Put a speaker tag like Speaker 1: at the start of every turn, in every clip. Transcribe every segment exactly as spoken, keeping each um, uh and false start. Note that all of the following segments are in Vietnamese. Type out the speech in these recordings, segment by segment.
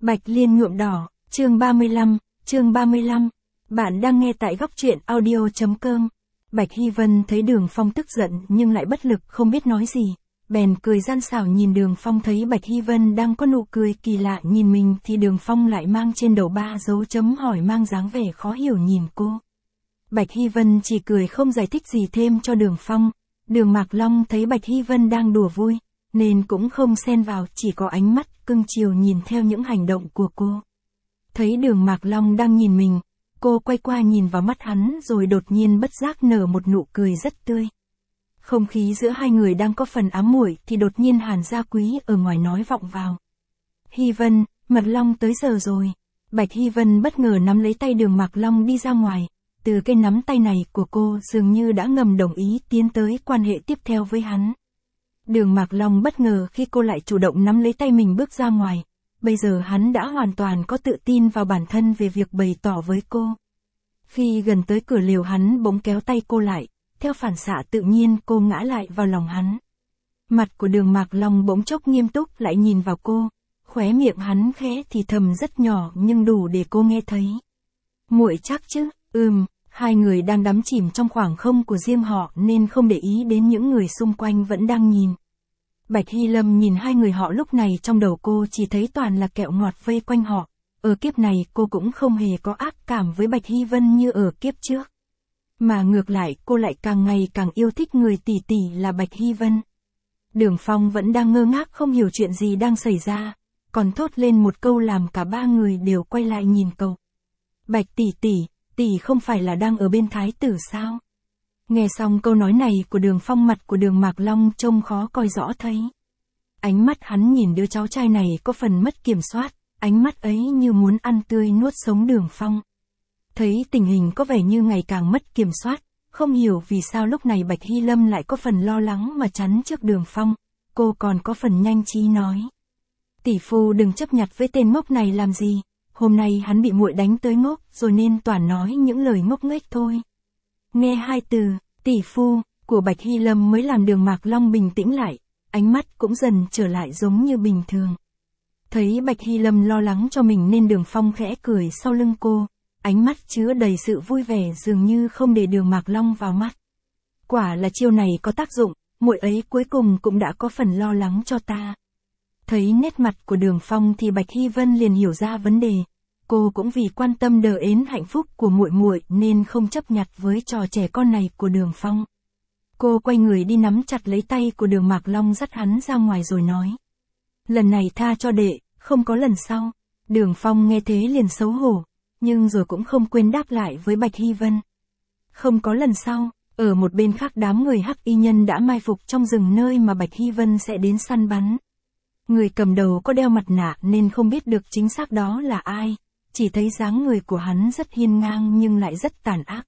Speaker 1: Bạch Liên nhuộm đỏ, chương ba mươi lăm, chương ba mươi lăm. Bạn đang nghe tại góc truyện audio.com. Bạch Hy Vân thấy Đường Phong tức giận nhưng lại bất lực không biết nói gì. Bèn cười gian xảo nhìn Đường Phong, thấy Bạch Hy Vân đang có nụ cười kỳ lạ nhìn mình thì Đường Phong lại mang trên đầu ba dấu chấm hỏi mang dáng vẻ khó hiểu nhìn cô. Bạch Hy Vân chỉ cười không giải thích gì thêm cho Đường Phong. Đường Mạc Long thấy Bạch Hy Vân đang đùa vui, nên cũng không xen vào, chỉ có ánh mắt cưng chiều nhìn theo những hành động của cô. Thấy Đường Mạc Long đang nhìn mình, cô quay qua nhìn vào mắt hắn rồi đột nhiên bất giác nở một nụ cười rất tươi. Không khí giữa hai người đang có phần ám muội thì đột nhiên Hàn Gia Quý ở ngoài nói vọng vào. Hy Vân, Mật Long tới giờ rồi. Bạch Hy Vân bất ngờ nắm lấy tay Đường Mạc Long đi ra ngoài. Từ cái nắm tay này của cô dường như đã ngầm đồng ý tiến tới quan hệ tiếp theo với hắn. Đường Mạc Long bất ngờ khi cô lại chủ động nắm lấy tay mình bước ra ngoài. Bây giờ hắn đã hoàn toàn có tự tin vào bản thân về việc bày tỏ với cô. Khi gần tới cửa lều hắn bỗng kéo tay cô lại, theo phản xạ tự nhiên cô ngã lại vào lòng hắn. Mặt của Đường Mạc Long bỗng chốc nghiêm túc lại nhìn vào cô, khóe miệng hắn khẽ thì thầm rất nhỏ nhưng đủ để cô nghe thấy. Muội chắc chứ? Ừm. Hai người đang đắm chìm trong khoảng không của riêng họ nên không để ý đến những người xung quanh vẫn đang nhìn. Bạch Hy Lâm nhìn hai người họ lúc này trong đầu cô chỉ thấy toàn là kẹo ngọt vây quanh họ. Ở kiếp này cô cũng không hề có ác cảm với Bạch Hy Vân như ở kiếp trước. Mà ngược lại cô lại càng ngày càng yêu thích người tỷ tỷ là Bạch Hy Vân. Đường Phong vẫn đang ngơ ngác không hiểu chuyện gì đang xảy ra, còn thốt lên một câu làm cả ba người đều quay lại nhìn cậu. Bạch tỷ tỷ, tỷ không phải là đang ở bên thái tử sao? Nghe xong câu nói này của Đường Phong, mặt của Đường Mạc Long trông khó coi rõ thấy. Ánh mắt hắn nhìn đứa cháu trai này có phần mất kiểm soát, ánh mắt ấy như muốn ăn tươi nuốt sống Đường Phong. Thấy tình hình có vẻ như ngày càng mất kiểm soát, không hiểu vì sao lúc này Bạch Hy Lâm lại có phần lo lắng mà chắn trước Đường Phong, cô còn có phần nhanh trí nói. Tỷ phu đừng chấp nhặt với tên ngốc này làm gì. Hôm nay hắn bị muội đánh tới ngốc rồi nên toàn nói những lời ngốc nghếch thôi. Nghe hai từ, tỷ phu, của Bạch Hy Lâm mới làm Đường Mạc Long bình tĩnh lại, ánh mắt cũng dần trở lại giống như bình thường. Thấy Bạch Hy Lâm lo lắng cho mình nên Đường Phong khẽ cười sau lưng cô, ánh mắt chứa đầy sự vui vẻ dường như không để Đường Mạc Long vào mắt. Quả là chiêu này có tác dụng, muội ấy cuối cùng cũng đã có phần lo lắng cho ta. Thấy nét mặt của Đường Phong thì Bạch Hy Vân liền hiểu ra vấn đề. Cô cũng vì quan tâm đờ ến hạnh phúc của muội muội nên không chấp nhặt với trò trẻ con này của Đường Phong. Cô quay người đi nắm chặt lấy tay của Đường Mạc Long dắt hắn ra ngoài rồi nói. Lần này tha cho đệ, không có lần sau. Đường Phong nghe thế liền xấu hổ, nhưng rồi cũng không quên đáp lại với Bạch Hy Vân. Không có lần sau. Ở một bên khác đám người Hắc Y Nhân đã mai phục trong rừng nơi mà Bạch Hy Vân sẽ đến săn bắn. Người cầm đầu có đeo mặt nạ nên không biết được chính xác đó là ai, chỉ thấy dáng người của hắn rất hiên ngang nhưng lại rất tàn ác.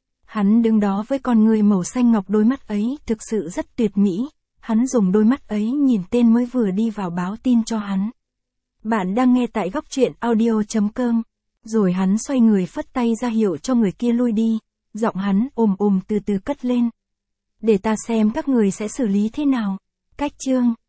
Speaker 1: Hắn đứng đó với con người màu xanh ngọc, đôi mắt ấy thực sự rất tuyệt mỹ, hắn dùng đôi mắt ấy nhìn tên mới vừa đi vào báo tin cho hắn. Bạn đang nghe tại góc truyện audio.com, rồi hắn xoay người phất tay ra hiệu cho người kia lui đi, giọng hắn ồm ồm từ từ cất lên. Để ta xem các người sẽ xử lý thế nào. Cách chương